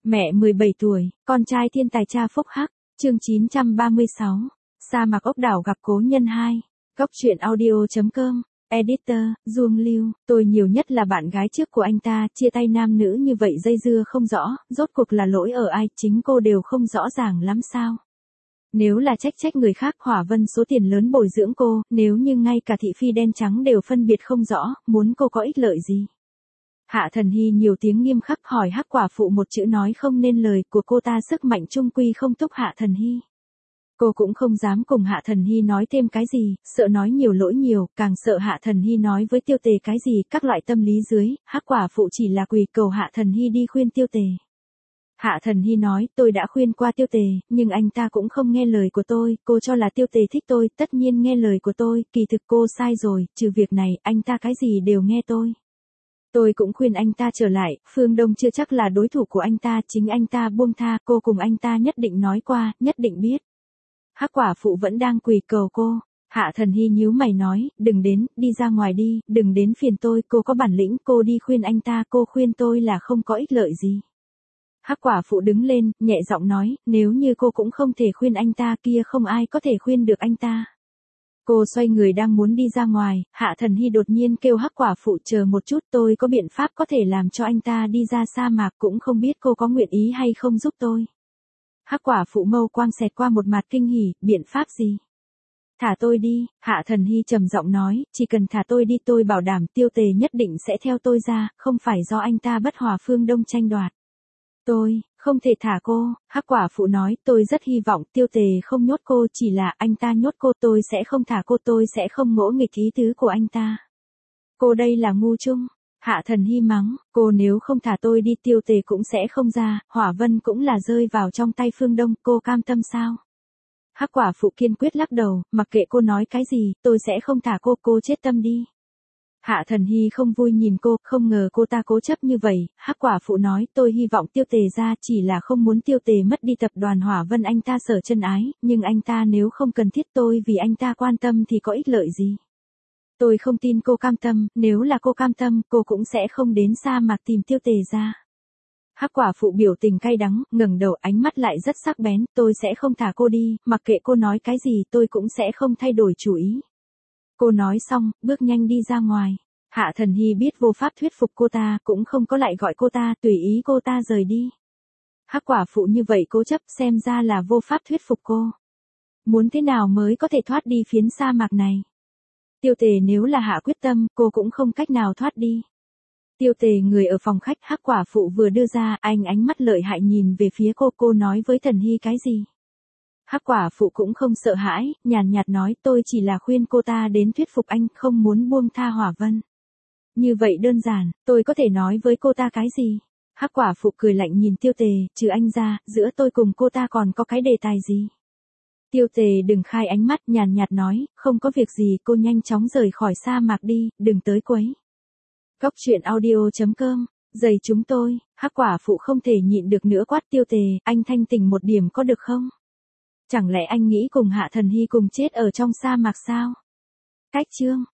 Mẹ 17 tuổi, con trai thiên tài cha phúc hắc, chương 936. Sa mạc ốc đảo gặp cố nhân 2. Góc truyện audio.com. Editor, Duông Lưu, tôi nhiều nhất là bạn gái trước của anh ta, chia tay nam nữ như vậy dây dưa không rõ, rốt cuộc là lỗi ở ai, chính cô đều không rõ ràng lắm sao. Nếu là trách người khác, Hỏa Vân số tiền lớn bồi dưỡng cô, nếu như ngay cả thị phi đen trắng đều phân biệt không rõ, muốn cô có ích lợi gì? Hạ Thần Hy nhiều tiếng nghiêm khắc hỏi Hắc quả phụ một chữ nói không nên lời của cô ta, sức mạnh trung quy không thúc Hạ Thần Hy. Cô cũng không dám cùng Hạ Thần Hy nói thêm cái gì, sợ nói nhiều lỗi nhiều, càng sợ Hạ Thần Hy nói với Tiêu Tề cái gì, các loại tâm lý dưới, Hắc quả phụ chỉ là quỳ cầu Hạ Thần Hy đi khuyên Tiêu Tề. Hạ Thần Hy nói, tôi đã khuyên qua Tiêu Tề, nhưng anh ta cũng không nghe lời của tôi, cô cho là Tiêu Tề thích tôi, tất nhiên nghe lời của tôi, kỳ thực cô sai rồi, trừ việc này, anh ta cái gì đều nghe tôi. Tôi cũng khuyên anh ta trở lại, Phương Đông chưa chắc là đối thủ của anh ta, chính anh ta buông tha, cô cùng anh ta nhất định nói qua, nhất định biết. Hắc quả phụ vẫn đang quỳ cầu cô. Hạ Thần Hy nhíu mày nói, đừng đến, đi ra ngoài đi, đừng đến phiền tôi, cô có bản lĩnh, cô đi khuyên anh ta, cô khuyên tôi là không có ích lợi gì. Hắc quả phụ đứng lên, nhẹ giọng nói, nếu như cô cũng không thể khuyên anh ta kia không ai có thể khuyên được anh ta. Cô xoay người đang muốn đi ra ngoài, Hạ Thần Hy đột nhiên kêu Hắc quả phụ chờ một chút, tôi có biện pháp có thể làm cho anh ta đi ra sa mạc, cũng không biết cô có nguyện ý hay không giúp tôi. Hắc quả phụ mâu quang xẹt qua một mặt kinh hỉ, biện pháp gì? Thả tôi đi, Hạ Thần Hy trầm giọng nói, chỉ cần thả tôi đi tôi bảo đảm Tiêu Tề nhất định sẽ theo tôi ra, không phải do anh ta bất hòa Phương Đông tranh đoạt. Tôi, không thể thả cô, Hắc quả phụ nói, tôi rất hy vọng Tiêu Tề không nhốt cô, chỉ là anh ta nhốt cô, tôi sẽ không thả cô, tôi sẽ không ngỗ nghịch ý tứ của anh ta. Cô đây là ngu chung. Hạ Thần Hy mắng, cô nếu không thả tôi đi Tiêu Tề cũng sẽ không ra, Hỏa Vân cũng là rơi vào trong tay Phương Đông, cô cam tâm sao? Hắc quả phụ kiên quyết lắc đầu, mặc kệ cô nói cái gì, tôi sẽ không thả cô chết tâm đi. Hạ Thần Hy không vui nhìn cô, không ngờ cô ta cố chấp như vậy, Hắc quả phụ nói, tôi hy vọng Tiêu Tề ra, chỉ là không muốn Tiêu Tề mất đi tập đoàn Hỏa Vân anh ta sở chân ái, nhưng anh ta nếu không cần thiết tôi vì anh ta quan tâm thì có ích lợi gì. Tôi không tin cô cam tâm, nếu là cô cam tâm, cô cũng sẽ không đến sa mạc tìm Tiêu Tề ra. Hắc quả phụ biểu tình cay đắng, ngẩng đầu, ánh mắt lại rất sắc bén, tôi sẽ không thả cô đi, mặc kệ cô nói cái gì tôi cũng sẽ không thay đổi chủ ý. Cô nói xong, bước nhanh đi ra ngoài. Hạ Thần Hy biết vô pháp thuyết phục cô ta, cũng không có lại gọi cô ta, tùy ý cô ta rời đi. Hắc quả phụ như vậy cố chấp, xem ra là vô pháp thuyết phục cô. Muốn thế nào mới có thể thoát đi phiến sa mạc này? Tiêu Tề nếu là hạ quyết tâm, cô cũng không cách nào thoát đi. Tiêu Tề người ở phòng khách, Hắc quả phụ vừa đưa ra, anh ánh mắt lợi hại nhìn về phía cô nói với Thần Hy cái gì? Hắc quả phụ cũng không sợ hãi, nhàn nhạt nói, tôi chỉ là khuyên cô ta đến thuyết phục anh, không muốn buông tha Hỏa Vân. Như vậy đơn giản, tôi có thể nói với cô ta cái gì? Hắc quả phụ cười lạnh nhìn Tiêu Tề, trừ anh ra, giữa tôi cùng cô ta còn có cái đề tài gì? Tiêu Tề đừng khai ánh mắt, nhàn nhạt nói, không có việc gì, cô nhanh chóng rời khỏi sa mạc đi, đừng tới quấy. Góc truyện audio.com. Giày chúng tôi, Hắc quả phụ không thể nhịn được nữa quát Tiêu Tề, anh thanh tỉnh một điểm có được không? Chẳng lẽ anh nghĩ cùng Hạ Thần Hy cùng chết ở trong sa mạc sao? Cách chương.